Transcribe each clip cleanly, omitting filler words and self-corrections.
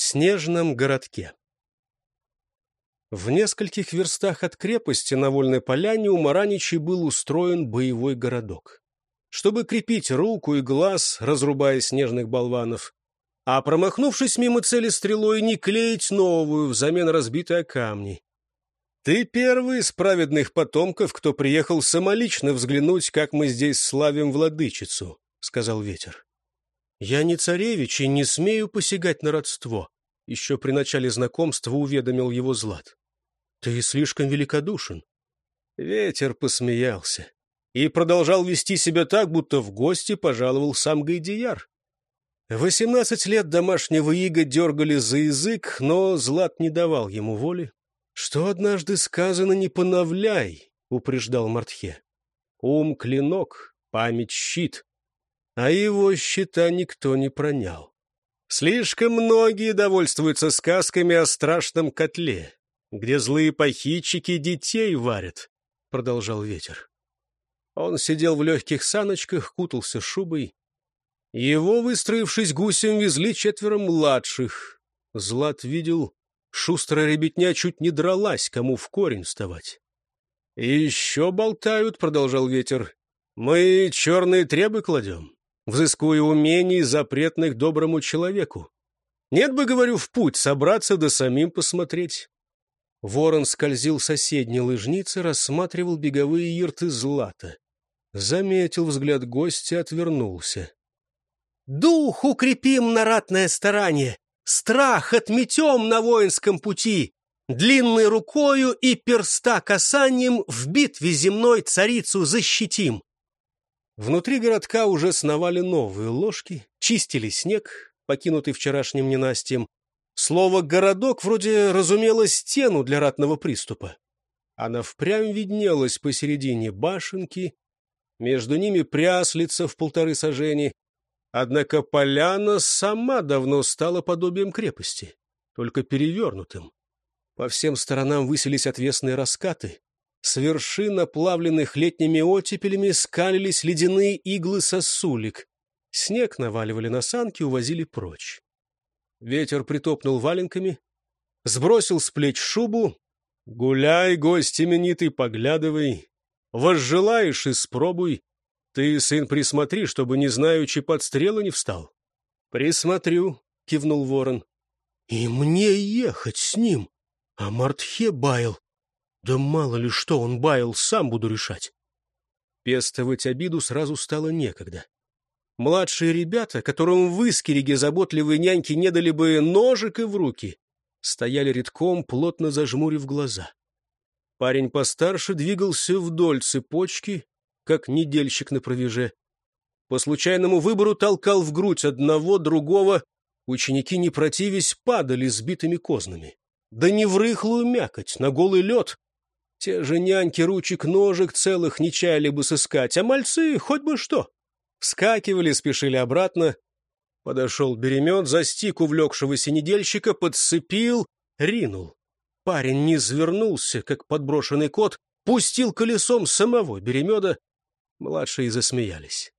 снежном городке. В нескольких верстах от крепости на Вольной поляне у Мараничей был устроен боевой городок, чтобы крепить руку и глаз, разрубая снежных болванов, а промахнувшись мимо цели стрелой, не клеить новую взамен разбитой о камни. Ты первый из праведных потомков, кто приехал самолично взглянуть, как мы здесь славим владычицу, — сказал ветер. Я не царевич и не смею посягать на родство. Еще при начале знакомства уведомил его Злат. Ты слишком великодушен. Ветер посмеялся и продолжал вести себя так, будто в гости пожаловал сам Гайдияр. 18 лет домашнего ига дергали за язык, но Злат не давал ему воли. «Что однажды сказано, не поновляй», — упреждал Мартхе. «Ум — клинок, память — щит». А его щита никто не пронял. Слишком многие довольствуются сказками о страшном котле, где злые похитчики детей варят, — продолжал ветер. Он сидел в легких саночках, кутался шубой. Его, выстроившись гусем, везли 4 младших. Злат видел, шустрая ребятня чуть не дралась, кому в корень вставать. — Еще болтают, — продолжал ветер, — мы черные требы кладем, взыскуя умений, запретных доброму человеку. Нет бы, говорю, в путь собраться да самим посмотреть. Ворон скользил в соседней лыжнице, рассматривал беговые юрты Злата. Заметил взгляд гостя, отвернулся. «Дух укрепим на ратное старание, страх отметем на воинском пути, длинной рукою и перста касанием в битве земной царицу защитим». Внутри городка уже сновали новые ложки, чистили снег, покинутый вчерашним ненастьем. Слово «городок» вроде разумело стену для ратного приступа. Она впрямь виднелась посередине башенки, между ними пряслица в 1,5 сажени. Однако поляна сама давно стала подобием крепости, только перевернутым. По всем сторонам высились отвесные раскаты. С вершин, оплавленных летними оттепелями, скалились ледяные иглы сосулек. Снег наваливали на санки, увозили прочь. Ветер притопнул валенками, сбросил с плеч шубу. «Гуляй, гость именитый, поглядывай. Возжелаешь — испробуй. Ты, сын, присмотри, чтобы, не знаючи, под стрелы не встал». «Присмотрю», — кивнул ворон. «И мне ехать с ним, а Мартхе баял. Да мало ли что он баял, сам буду решать». Пестовать обиду сразу стало некогда. Младшие ребята, которым в Искириге заботливые няньки не дали бы ножик и в руки, стояли редком, плотно зажмурив глаза. Парень постарше двигался вдоль цепочки, как недельщик на провеже. По случайному выбору толкал в грудь одного, другого. Ученики, не противясь, падали сбитыми кознами. Да не в рыхлую мякоть, на голый лед. Те же няньки ручек-ножек целых не чаяли бы сыскать, а мальцы хоть бы что. Вскакивали, спешили обратно. Подошел беремет, застиг увлекшегося недельщика, подцепил, ринул. Парень не извернулся, как подброшенный кот, пустил колесом самого беремеда. Младшие засмеялись.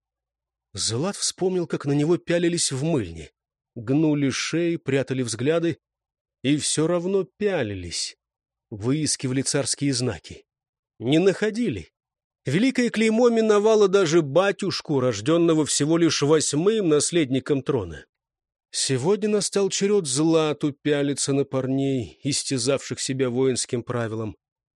Злат вспомнил, как на него пялились в мыльне. Гнули шеи, прятали взгляды. И все равно пялились. Выискивали царские знаки. Не находили. Великое клеймо миновало даже батюшку, рожденного всего лишь 8-м наследником трона. Сегодня настал черед Злату пялиться на парней, истязавших себя воинским правилам.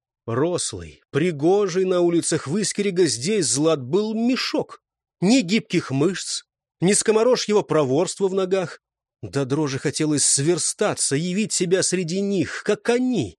Рослый, пригожий на улицах Выскерега, здесь Злат был мешок. Ни гибких мышц, ни скоморожьего проворства в ногах. До дрожи хотелось сверстаться, явить себя среди них, как они.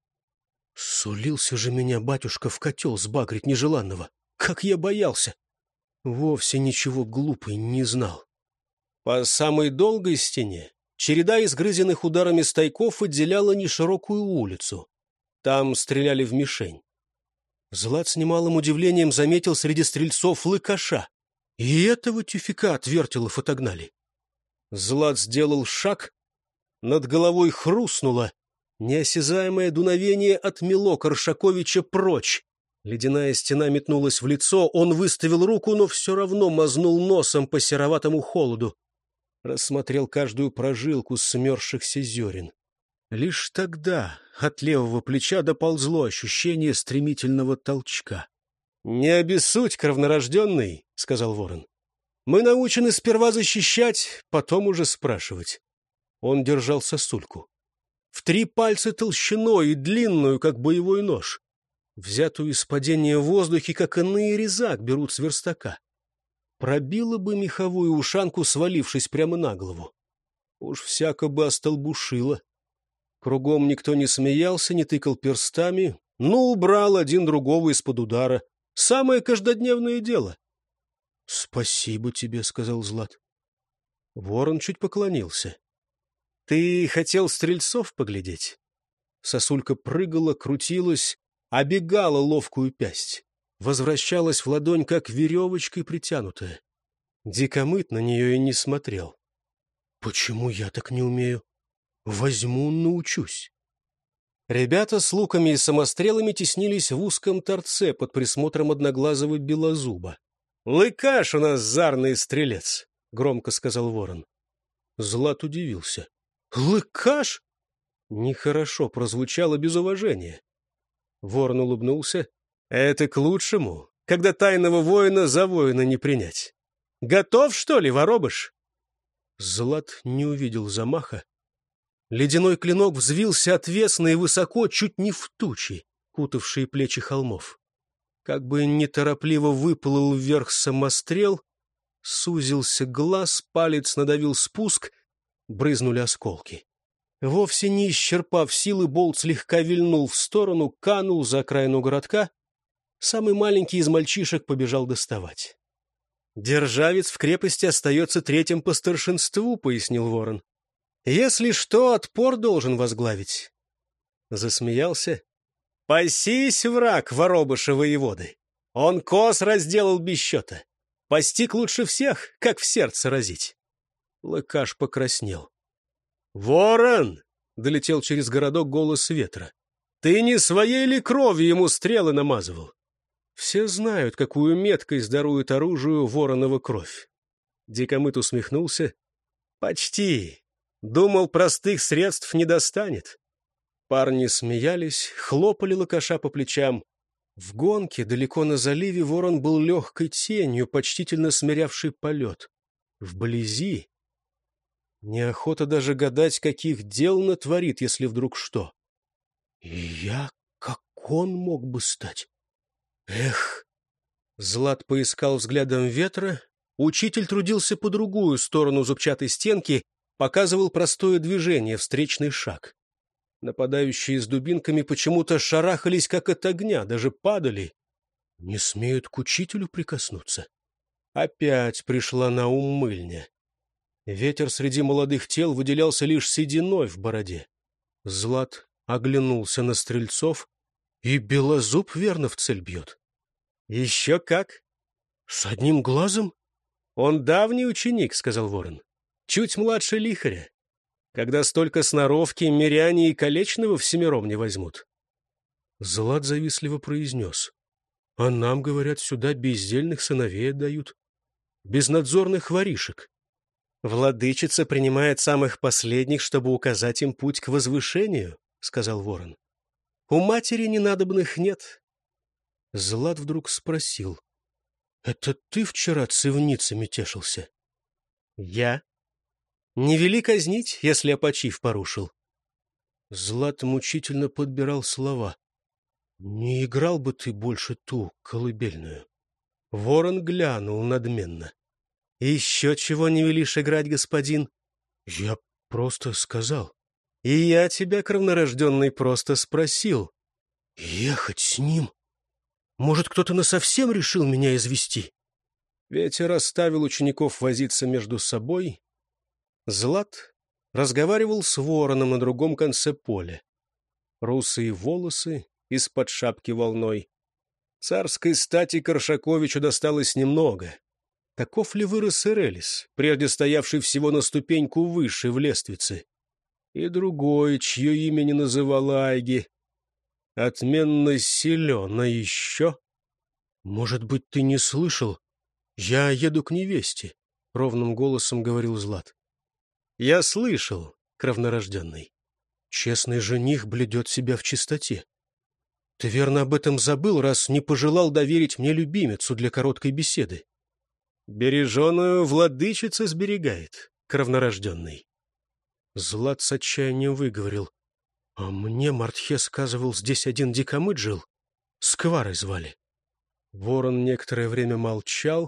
Сулился же меня батюшка в котел сбагрить нежеланного. Как я боялся! Вовсе ничего глупый не знал. По самой долгой стене череда изгрызенных ударами стайков отделяла неширокую улицу. Там стреляли в мишень. Злат с немалым удивлением заметил среди стрельцов лыкаша. И этого тюфяка от вертелов отогнали. Злат сделал шаг, над головой хрустнуло. Неосязаемое дуновение отмело Коршаковича прочь. Ледяная стена метнулась в лицо, он выставил руку, но все равно мазнул носом по сероватому холоду. рассмотрел каждую прожилку смерзшихся зерен. Лишь тогда от левого плеча доползло ощущение стремительного толчка. — Не обессудь, кровнорожденный, — сказал ворон. — Мы научены сперва защищать, потом уже спрашивать. Он держал сосульку. В 3 пальца толщиной и длинную, как боевой нож. Взятую из падения в воздухе, как иные резак берут с верстака. Пробила бы меховую ушанку, свалившись прямо на голову. Уж всяко бы остолбушила. Кругом никто не смеялся, не тыкал перстами, но убрал один другого из-под удара. Самое каждодневное дело. — Спасибо тебе, — сказал Злат. Ворон чуть поклонился. — Ты хотел стрельцов поглядеть? Сосулька прыгала, крутилась, обегала ловкую пясть. Возвращалась в ладонь, как веревочкой притянутая. Дикомыт на нее и не смотрел. — Почему я так не умею? Возьму, научусь. Ребята с луками и самострелами теснились в узком торце под присмотром одноглазого белозуба. — Лыкаш у нас зарный стрелец, — громко сказал ворон. Злат удивился. — Лыкаш? Нехорошо прозвучало без уважения. Ворон улыбнулся. — Это к лучшему, когда тайного воина за воина не принять. Готов, что ли, воробыш? Злат не увидел замаха. Ледяной клинок взвился отвесно и высоко, чуть не в тучи, кутавшие плечи холмов. Как бы неторопливо выплыл вверх самострел, сузился глаз, палец надавил спуск, брызнули осколки. Вовсе не исчерпав силы, болт слегка вильнул в сторону, канул за окраину городка. Самый маленький из мальчишек побежал доставать. «Державец в крепости остается 3-м по старшинству», — пояснил ворон. «Если что, отпор должен возглавить». Засмеялся. «Пасись, враг воробыша воеводы! Он коз разделал без счета. Постиг лучше всех, как в сердце разить». Лыкаш покраснел. «Ворон!» — долетел через городок голос ветра. «Ты не своей ли кровью ему стрелы намазывал?» Все знают, какую меткость дарует оружию воронова кровь. Дикомыт усмехнулся. «Почти. Думал, простых средств не достанет». Парни смеялись, хлопали лыкаша по плечам. В гонке, далеко на заливе, ворон был легкой тенью, почтительно смирявший полет. Вблизи неохота даже гадать, каких дел натворит, если вдруг что. И я, как он, мог бы стать? Эх! Злат поискал взглядом ветра. Учитель трудился по другую сторону зубчатой стенки, показывал простое движение, встречный шаг. Нападающие с дубинками почему-то шарахались, как от огня, даже падали. Не смеют к учителю прикоснуться. Опять пришла на ум мыльня. Ветер среди молодых тел выделялся лишь сединой в бороде. Злат оглянулся на стрельцов, и белозуб верно в цель бьет. — Еще как? — С одним глазом? — Он давний ученик, — сказал ворон. — Чуть младше лихаря. Когда столько сноровки, миряне и колечного всемиром не возьмут. Злат завистливо произнес. — А нам, говорят, сюда бездельных сыновей отдают. Безнадзорных воришек. Владычица принимает самых последних, чтобы указать им путь к возвышению, — сказал ворон. У матери ненадобных нет. Злат вдруг спросил. — Это ты вчера цевницами тешился? — Я. Не вели казнить, если опочив порушил. Злат мучительно подбирал слова. — Не играл бы ты больше ту колыбельную. Ворон глянул надменно. — Еще чего не велишь играть, господин? — Я просто сказал. — И я тебя, кровнорожденный, просто спросил. — Ехать с ним? Может, кто-то насовсем решил меня извести? Ветер оставил учеников возиться между собой. Злат разговаривал с вороном на другом конце поля. Русые волосы из-под шапки волной. Царской стати Коршаковичу досталось немного. Каков ли вырос Эрелис, прежде стоявший всего на ступеньку выше в лествице? И другой, чье имя не называла Айги. Отменно силен, а еще... — Может быть, ты не слышал? Я еду к невесте, — ровным голосом говорил Злат. Я слышал, кровнорожденный. Честный жених блюдет себя в чистоте. Ты верно об этом забыл, раз не пожелал доверить мне любимицу для короткой беседы. Береженую владычица сберегает, кровнорожденный. Злат с отчаянием выговорил. А мне Мартхе сказывал, здесь один дикомыт жил. Скварой звали. Ворон некоторое время молчал.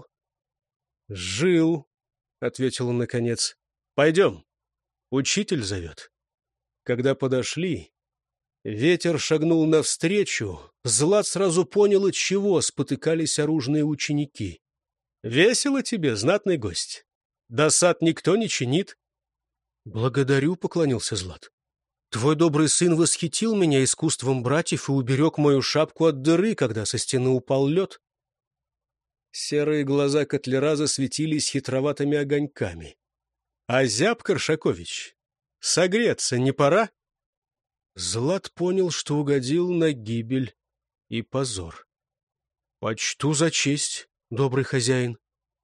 «Жил», — ответил он наконец. «Пойдем, учитель зовет». Когда подошли, ветер шагнул навстречу. Злат сразу понял, от чего спотыкались оружные ученики. «Весело тебе, знатный гость? Досад никто не чинит?» «Благодарю», — поклонился Злат. «Твой добрый сын восхитил меня искусством братьев и уберег мою шапку от дыры, когда со стены упал лед». Серые глаза котлера засветились хитроватыми огоньками. «Озяб, Коршакович, согреться не пора?» Злат понял, что угодил на гибель и позор. «Почту за честь, добрый хозяин».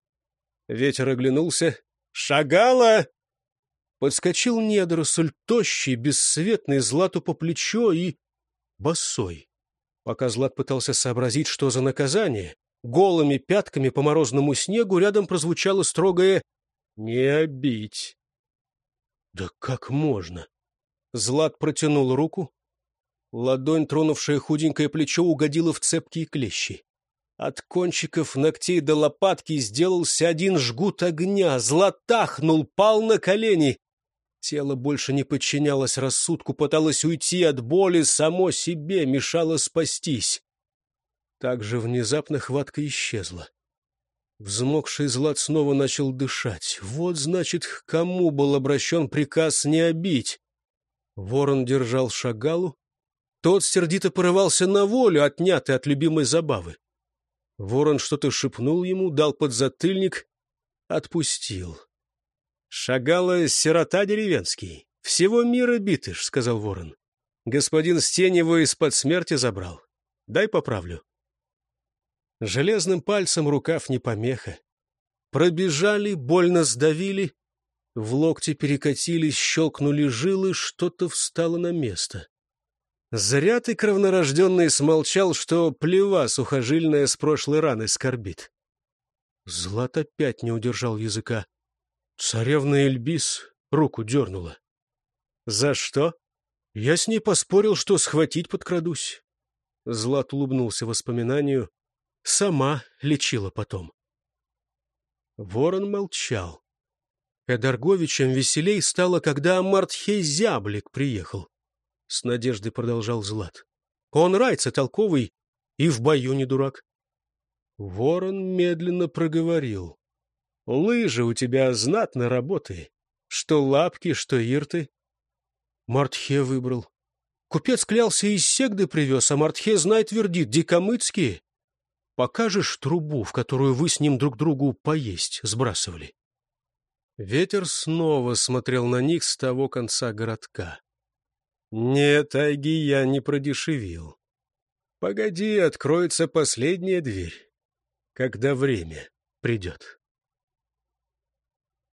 Ветер оглянулся. «Шагала!» Подскочил недоросль, тощий, бесцветный, Злату по плечо и босой. Пока Злат пытался сообразить, что за наказание, голыми пятками по морозному снегу рядом прозвучало строгое «Не обидь». «Да как можно?» Злат протянул руку. Ладонь, тронувшая худенькое плечо, угодила в цепкие клещи. От кончиков ногтей до лопатки сделался один жгут огня. Злат ахнул, пал на колени. Тело больше не подчинялось рассудку, пыталось уйти от боли, само себе мешало спастись. Так же внезапно хватка исчезла. Взмокший Злат снова начал дышать. Вот, значит, к кому был обращен приказ не обить. Ворон держал Шагалу. Тот сердито порывался на волю, отнятый от любимой забавы. Ворон что-то шепнул ему, дал подзатыльник, отпустил. «Шагала сирота деревенский. Всего мира битыш», — сказал ворон. «Господин Стень его из-под смерти забрал. Дай поправлю». Железным пальцем рукав не помеха. Пробежали, больно сдавили. В локте перекатились, щелкнули жилы, что-то встало на место. Зря ты, кровнорожденный, смолчал, что плева сухожильная с прошлой раны скорбит. Злат опять не удержал языка. Царевна Эльбис руку дернула. За что? Я с ней поспорил, что схватить подкрадусь. Злат улыбнулся воспоминанию. Сама лечила потом. Ворон молчал. Эдарговичем веселей стало, когда Мартхей Зяблик приехал. С надеждой продолжал Злат. Он райца толковый и в бою не дурак. Ворон медленно проговорил. Лыжи у тебя знатно работы. Что лапки, что ирты. Мартхе выбрал. Купец клялся, из Сегды привез, а Мартхе, знай, твердит, дикомыцкие. Покажешь трубу, в которую вы с ним друг другу поесть сбрасывали? Ветер снова смотрел на них с того конца городка. Нет, Айги, я не продешевил. Погоди, откроется последняя дверь, когда время придет.